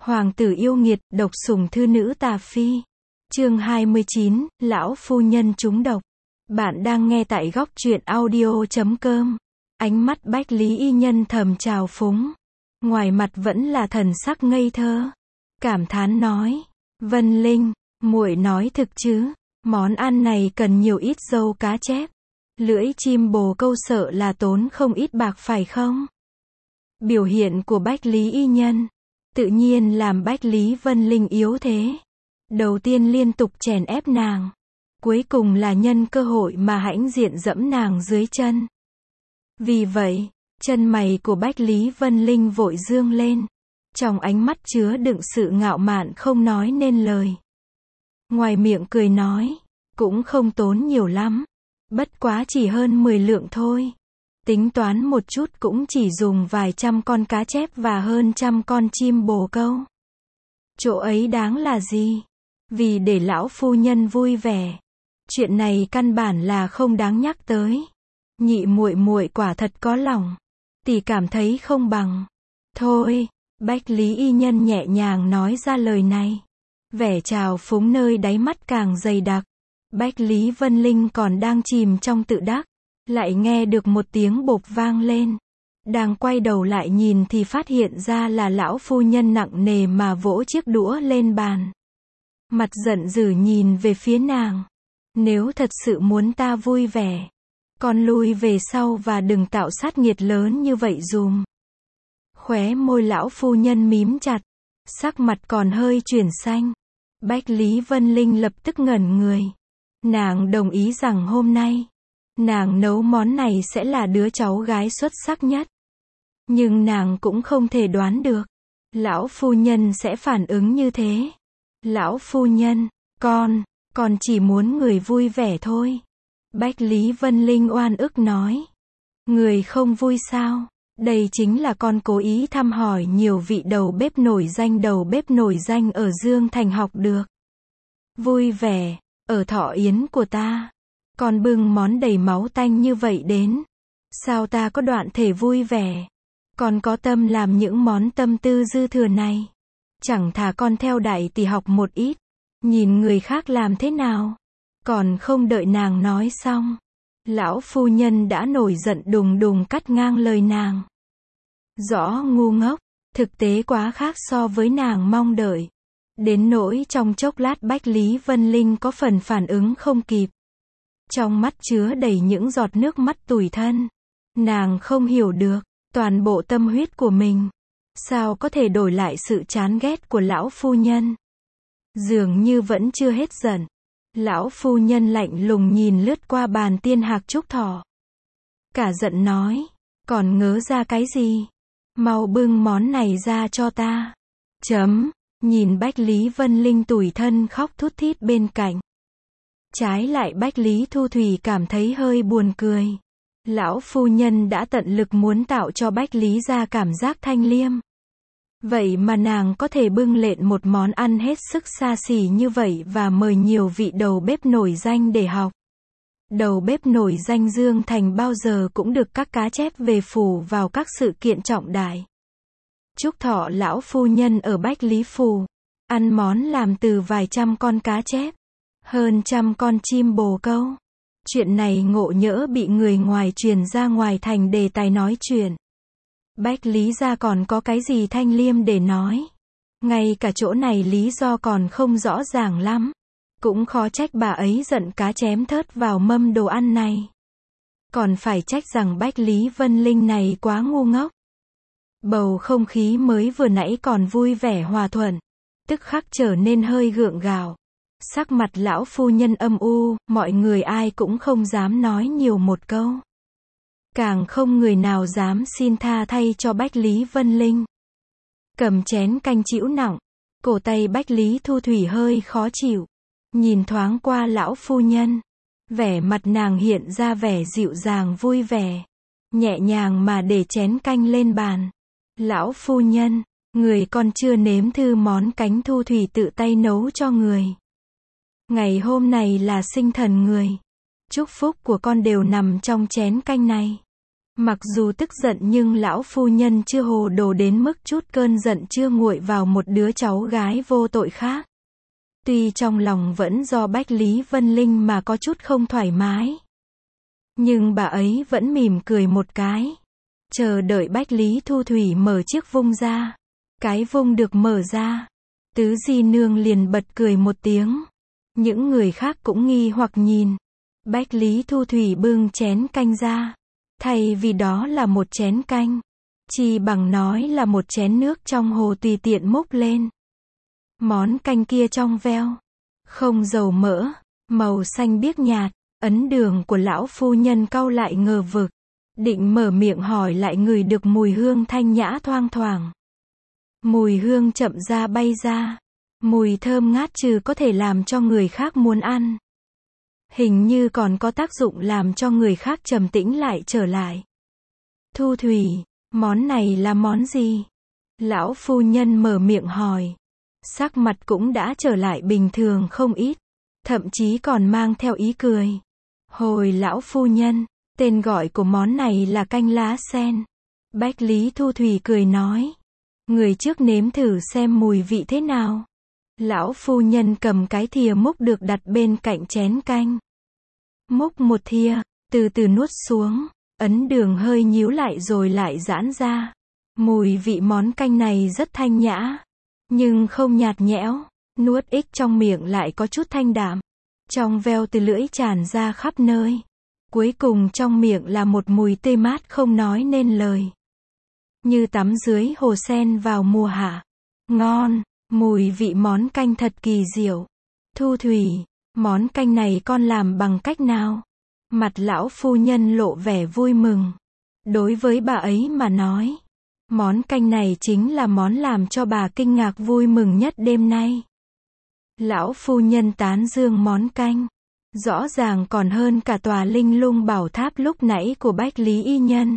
Hoàng tử yêu nghiệt, độc sủng thư nữ tà phi. Chương 29, lão phu nhân trúng độc. Bạn đang nghe tại góc truyện audio.com. Ánh mắt Bách Lý Y Nhân thầm trào phúng. Ngoài mặt vẫn là thần sắc ngây thơ. Cảm thán nói. Vân Linh, muội nói thực chứ? Món ăn này cần nhiều ít dâu cá chép. Lưỡi chim bồ câu sợ là tốn không ít bạc phải không? Biểu hiện của Bách Lý Y Nhân tự nhiên làm Bách Lý Vân Linh yếu thế. Đầu tiên liên tục chèn ép nàng. Cuối cùng là nhân cơ hội mà hãnh diện dẫm nàng dưới chân. Vì vậy, chân mày của Bách Lý Vân Linh vội dương lên. Trong ánh mắt chứa đựng sự ngạo mạn không nói nên lời. Ngoài miệng cười nói, cũng không tốn nhiều lắm. Bất quá chỉ hơn 10 lượng thôi. Tính toán một chút cũng chỉ dùng vài trăm con cá chép và hơn trăm con chim bồ câu. Chỗ ấy đáng là gì? Vì để lão phu nhân vui vẻ. Chuyện này căn bản là không đáng nhắc tới. Nhị muội muội quả thật có lòng. Tỷ cảm thấy không bằng. Thôi, Bách Lý Y Nhân nhẹ nhàng nói ra lời này. Vẻ trào phúng nơi đáy mắt càng dày đặc. Bách Lý Vân Linh còn đang chìm trong tự đắc. Lại nghe được một tiếng bộp vang lên. Đang quay đầu lại nhìn thì phát hiện ra là lão phu nhân nặng nề mà vỗ chiếc đũa lên bàn. Mặt giận dữ nhìn về phía nàng. Nếu thật sự muốn ta vui vẻ, con lui về sau và đừng tạo sát nghiệt lớn như vậy dùm. Khóe môi lão phu nhân mím chặt. Sắc mặt còn hơi chuyển xanh. Bách Lý Vân Linh lập tức ngẩn người. Nàng đồng ý rằng hôm nay nàng nấu món này sẽ là đứa cháu gái xuất sắc nhất. Nhưng nàng cũng không thể đoán được lão phu nhân sẽ phản ứng như thế. Lão phu nhân, con chỉ muốn người vui vẻ thôi. Bách Lý Vân Linh oan ức nói. Người không vui sao? Đây chính là con cố ý thăm hỏi nhiều vị đầu bếp nổi danh ở Dương Thành học được. Vui vẻ, ở thọ yến của ta. Con bưng món đầy máu tanh như vậy đến. Sao ta có đoạn thể vui vẻ? Con có tâm làm những món tâm tư dư thừa này. Chẳng thà con theo đại tỷ học một ít. Nhìn người khác làm thế nào. Còn không đợi nàng nói xong. Lão phu nhân đã nổi giận đùng đùng cắt ngang lời nàng. Rõ ngu ngốc. Thực tế quá khác so với nàng mong đợi. Đến nỗi trong chốc lát Bách Lý Vân Linh có phần phản ứng không kịp. Trong mắt chứa đầy những giọt nước mắt tủi thân. Nàng không hiểu được, toàn bộ tâm huyết của mình. Sao có thể đổi lại sự chán ghét của lão phu nhân? Dường như vẫn chưa hết giận. Lão phu nhân lạnh lùng nhìn lướt qua bàn tiên hạc trúc thọ. Cả giận nói, còn ngớ ra cái gì? Mau bưng món này ra cho ta. Nhìn Bách Lý Vân Linh tủi thân khóc thút thít bên cạnh. Trái lại Bách Lý Thu Thủy cảm thấy hơi buồn cười. Lão phu nhân đã tận lực muốn tạo cho Bách Lý ra cảm giác thanh liêm. Vậy mà nàng có thể bưng lên một món ăn hết sức xa xỉ như vậy và mời nhiều vị đầu bếp nổi danh để học. Đầu bếp nổi danh Dương Thành bao giờ cũng được các cá chép về phủ vào các sự kiện trọng đại. Chúc thọ lão phu nhân ở Bách Lý Phủ. Ăn món làm từ vài trăm con cá chép. Hơn trăm con chim bồ câu. Chuyện này ngộ nhỡ bị người ngoài truyền ra ngoài thành đề tài nói chuyện. Bách Lý gia còn có cái gì thanh liêm để nói. Ngay cả chỗ này lý do còn không rõ ràng lắm. Cũng khó trách bà ấy giận cá chém thớt vào mâm đồ ăn này. Còn phải trách rằng Bách Lý Vân Linh này quá ngu ngốc. Bầu không khí mới vừa nãy còn vui vẻ hòa thuận. Tức khắc trở nên hơi gượng gạo. Sắc mặt lão phu nhân âm u, mọi người ai cũng không dám nói nhiều một câu. Càng không người nào dám xin tha thay cho Bách Lý Vân Linh. Cầm chén canh chĩu nặng, cổ tay Bách Lý Thu Thủy hơi khó chịu. Nhìn thoáng qua lão phu nhân. Vẻ mặt nàng hiện ra vẻ dịu dàng vui vẻ. Nhẹ nhàng mà để chén canh lên bàn. Lão phu nhân, người còn chưa nếm thử món cánh Thu Thủy tự tay nấu cho người. Ngày hôm này là sinh thần người. Chúc phúc của con đều nằm trong chén canh này. Mặc dù tức giận nhưng lão phu nhân chưa hồ đồ đến mức chút cơn giận chưa nguội vào một đứa cháu gái vô tội khác. Tuy trong lòng vẫn do Bách Lý Vân Linh mà có chút không thoải mái, nhưng bà ấy vẫn mỉm cười một cái, chờ đợi Bách Lý Thu Thủy mở chiếc vung ra. Cái vung được mở ra, Tứ Di Nương liền bật cười một tiếng. Những người khác cũng nghi hoặc nhìn. Bách Lý Thu Thủy bưng chén canh ra. Thay vì đó là một chén canh, chi bằng nói là một chén nước trong hồ tùy tiện múc lên. Món canh kia trong veo, không dầu mỡ, màu xanh biếc nhạt. Ấn Đường của lão phu nhân cau lại ngờ vực, định mở miệng hỏi lại ngửi được mùi hương thanh nhã thoang thoảng. Mùi hương chậm ra bay ra, mùi thơm ngát trừ có thể làm cho người khác muốn ăn, hình như còn có tác dụng làm cho người khác trầm tĩnh lại trở lại. Thu Thủy, món này là món gì? Lão phu nhân mở miệng hỏi. Sắc mặt cũng đã trở lại bình thường không ít, thậm chí còn mang theo ý cười. Hồi lão phu nhân, tên gọi của món này là canh lá sen. Bách Lý Thu Thủy cười nói. Người trước nếm thử xem mùi vị thế nào. Lão phu nhân cầm cái thìa múc được đặt bên cạnh chén canh. Múc một thìa, từ từ nuốt xuống. Ấn Đường hơi nhíu lại rồi lại giãn ra. Mùi vị món canh này rất thanh nhã, nhưng không nhạt nhẽo. Nuốt ít trong miệng lại có chút thanh đạm. Trong veo từ lưỡi tràn ra khắp nơi. Cuối cùng trong miệng là một mùi tươi mát không nói nên lời. Như tắm dưới hồ sen vào mùa hạ. Ngon, mùi vị món canh thật kỳ diệu. Thu Thủy, món canh này con làm bằng cách nào? Mặt lão phu nhân lộ vẻ vui mừng. Đối với bà ấy mà nói, món canh này chính là món làm cho bà kinh ngạc vui mừng nhất đêm nay. Lão phu nhân tán dương món canh, rõ ràng còn hơn cả tòa linh lung bảo tháp lúc nãy của Bách Lý Y Nhân.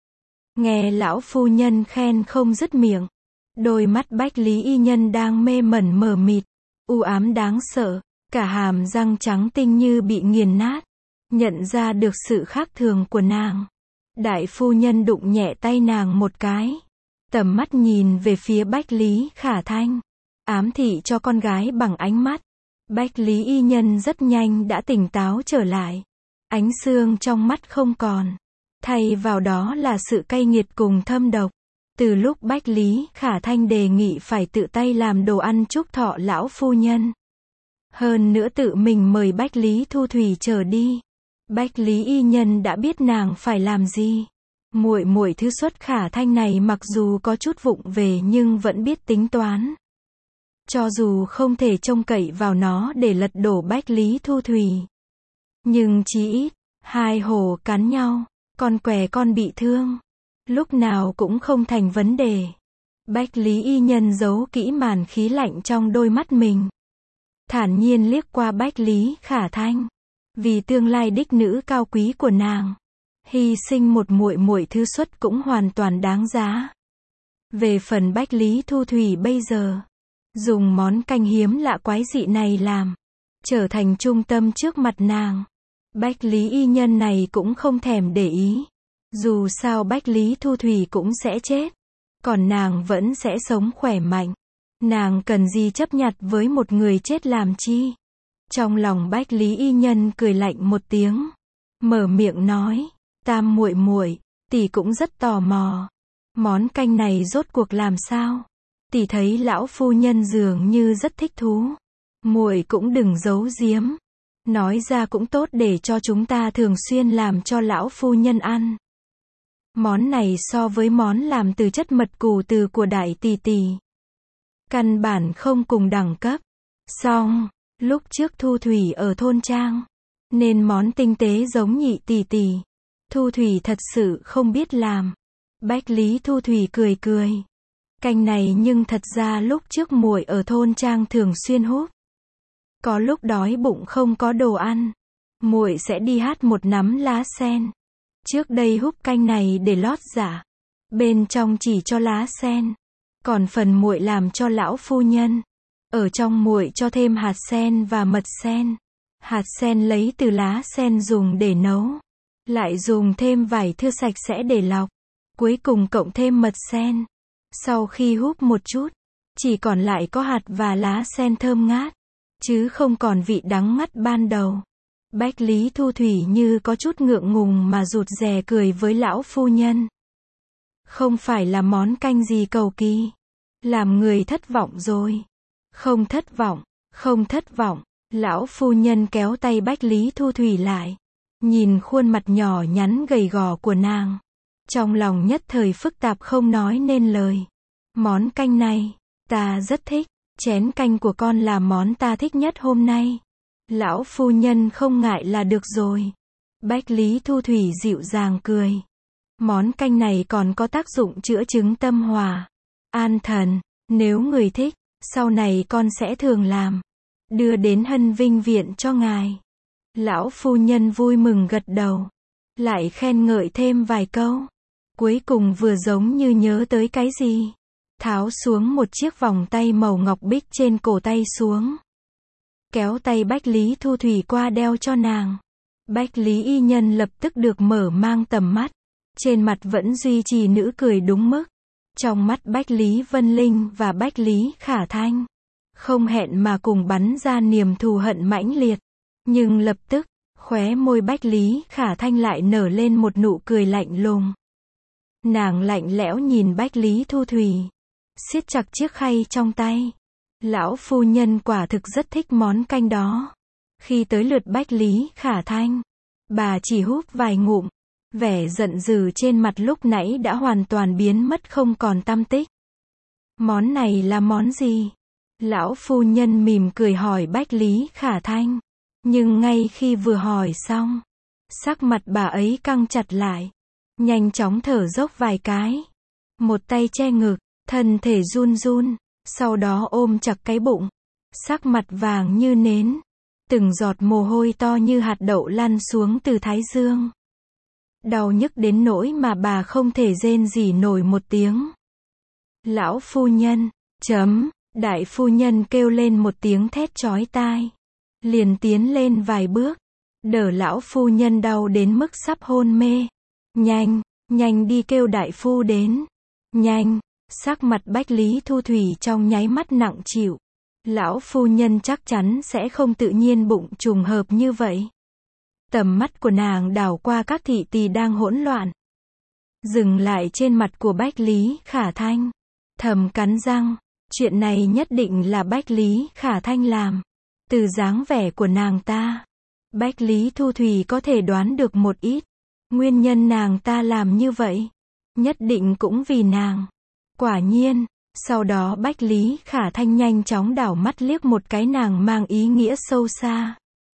Nghe lão phu nhân khen không dứt miệng, đôi mắt Bách Lý Y Nhân đang mê mẩn mờ mịt, u ám đáng sợ, cả hàm răng trắng tinh như bị nghiền nát, nhận ra được sự khác thường của nàng. Đại phu nhân đụng nhẹ tay nàng một cái, tầm mắt nhìn về phía Bách Lý Khả Thanh, ám thị cho con gái bằng ánh mắt. Bách Lý Y Nhân rất nhanh đã tỉnh táo trở lại, ánh xương trong mắt không còn, thay vào đó là sự cay nghiệt cùng thâm độc. Từ lúc Bách Lý Khả Thanh đề nghị phải tự tay làm đồ ăn chúc thọ lão phu nhân, hơn nữa tự mình mời Bách Lý Thu Thủy trở đi, Bách Lý Y Nhân đã biết nàng phải làm gì. Muội muội thứ xuất Khả Thanh này mặc dù có chút vụng về nhưng vẫn biết tính toán. Cho dù không thể trông cậy vào nó để lật đổ Bách Lý Thu Thủy, nhưng chí ít, hai hổ cắn nhau, con què con bị thương, lúc nào cũng không thành vấn đề. Bách Lý Y Nhân giấu kỹ màn khí lạnh trong đôi mắt mình, thản nhiên liếc qua Bách Lý Khả Thanh. Vì tương lai đích nữ cao quý của nàng, hy sinh một muội muội thứ xuất cũng hoàn toàn đáng giá. Về phần Bách Lý Thu Thủy bây giờ, dùng món canh hiếm lạ quái dị này làm, trở thành trung tâm trước mặt nàng. Bách Lý Y Nhân này cũng không thèm để ý. Dù sao Bách Lý Thu Thủy cũng sẽ chết, còn nàng vẫn sẽ sống khỏe mạnh. Nàng cần gì chấp nhặt với một người chết làm chi? Trong lòng Bách Lý Y Nhân cười lạnh một tiếng, mở miệng nói, Tam muội muội, tỷ cũng rất tò mò. Món canh này rốt cuộc làm sao? Tỷ thấy lão phu nhân dường như rất thích thú. Muội cũng đừng giấu giếm. Nói ra cũng tốt để cho chúng ta thường xuyên làm cho lão phu nhân ăn. Món này so với món làm từ chất mật củ từ của đại tỷ tỷ, căn bản không cùng đẳng cấp. Song, lúc trước Thu Thủy ở thôn trang, nên món tinh tế giống nhị tỷ tỷ. Thu Thủy thật sự không biết làm. Bách Lý Thu Thủy cười cười. Canh này nhưng thật ra lúc trước muội ở thôn trang thường xuyên húp. Có lúc đói bụng không có đồ ăn, muội sẽ đi hái một nắm lá sen. Trước đây húp canh này để lót dạ, bên trong chỉ cho lá sen, còn phần muội làm cho lão phu nhân, ở trong muội cho thêm hạt sen và mật sen. Hạt sen lấy từ lá sen dùng để nấu, Lại dùng thêm vài thưa sạch sẽ để lọc. Cuối cùng cộng thêm mật sen. Sau khi húp một chút, chỉ còn lại có hạt và lá sen thơm ngát, chứ không còn vị đắng ngắt ban đầu. Bách Lý Thu Thủy như có chút ngượng ngùng mà rụt rè cười với lão phu nhân. Không phải là món canh gì cầu kỳ. Làm người thất vọng rồi. Không thất vọng, không thất vọng. Lão phu nhân kéo tay Bách Lý Thu Thủy lại. Nhìn khuôn mặt nhỏ nhắn gầy gò của nàng. Trong lòng nhất thời phức tạp không nói nên lời. Món canh này, ta rất thích. Chén canh của con là món ta thích nhất hôm nay. Lão phu nhân không ngại là được rồi. Bách Lý Thu Thủy dịu dàng cười. Món canh này còn có tác dụng chữa chứng tâm hòa, an thần. Nếu người thích, sau này con sẽ thường làm. Đưa đến Hân Vinh Viện cho ngài. Lão phu nhân vui mừng gật đầu. Lại khen ngợi thêm vài câu. Cuối cùng vừa giống như nhớ tới cái gì. Tháo xuống một chiếc vòng tay màu ngọc bích trên cổ tay xuống. Kéo tay Bách Lý Thu Thủy qua đeo cho nàng. Bách Lý y nhân lập tức được mở mang tầm mắt. Trên mặt vẫn duy trì nụ cười đúng mức. Trong mắt Bách Lý Vân Linh và Bách Lý Khả Thanh, không hẹn mà cùng bắn ra niềm thù hận mãnh liệt. Nhưng lập tức, khóe môi Bách Lý Khả Thanh lại nở lên một nụ cười lạnh lùng. Nàng lạnh lẽo nhìn Bách Lý Thu Thủy, siết chặt chiếc khay trong tay. Lão phu nhân quả thực rất thích món canh đó. Khi tới lượt Bách Lý Khả Thanh, bà chỉ húp vài ngụm. Vẻ giận dữ trên mặt lúc nãy đã hoàn toàn biến mất không còn tăm tích. Món này là món gì? Lão phu nhân mỉm cười hỏi Bách Lý Khả Thanh. Nhưng ngay khi vừa hỏi xong, sắc mặt bà ấy căng chặt lại. Nhanh chóng thở dốc vài cái. Một tay che ngực, thân thể run run, sau đó ôm chặt cái bụng. Sắc mặt vàng như nến. Từng giọt mồ hôi to như hạt đậu lăn xuống từ thái dương. Đau nhức đến nỗi mà bà không thể rên rỉ nổi một tiếng. Lão phu nhân, đại phu nhân kêu lên một tiếng thét chói tai. Liền tiến lên vài bước, đỡ lão phu nhân đau đến mức sắp hôn mê. Nhanh đi kêu đại phu đến. Nhanh, sắc mặt Bách Lý Thu Thủy trong nháy mắt nặng chịu. Lão phu nhân chắc chắn sẽ không tự nhiên bụng trùng hợp như vậy. Tầm mắt của nàng đảo qua các thị tỳ đang hỗn loạn. Dừng lại trên mặt của Bách Lý Khả Thanh. Thầm cắn răng, chuyện này nhất định là Bách Lý Khả Thanh làm. Từ dáng vẻ của nàng ta, Bách Lý Thu Thủy có thể đoán được một ít. Nguyên nhân nàng ta làm như vậy, nhất định cũng vì nàng. Quả nhiên, sau đó Bách Lý Khả Thanh nhanh chóng đảo mắt liếc một cái nàng mang ý nghĩa sâu xa.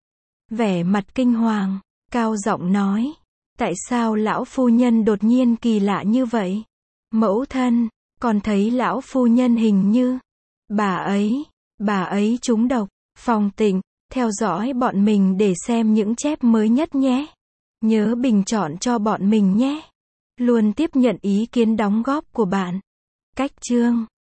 Vẻ mặt kinh hoàng, cao giọng nói. Tại sao lão phu nhân đột nhiên kỳ lạ như vậy? Mẫu thân, còn thấy lão phu nhân hình như bà ấy trúng độc. Phong Tịnh, theo dõi bọn mình để xem những chép mới nhất nhé. Nhớ bình chọn cho bọn mình nhé. Luôn tiếp nhận ý kiến đóng góp của bạn. Cách chương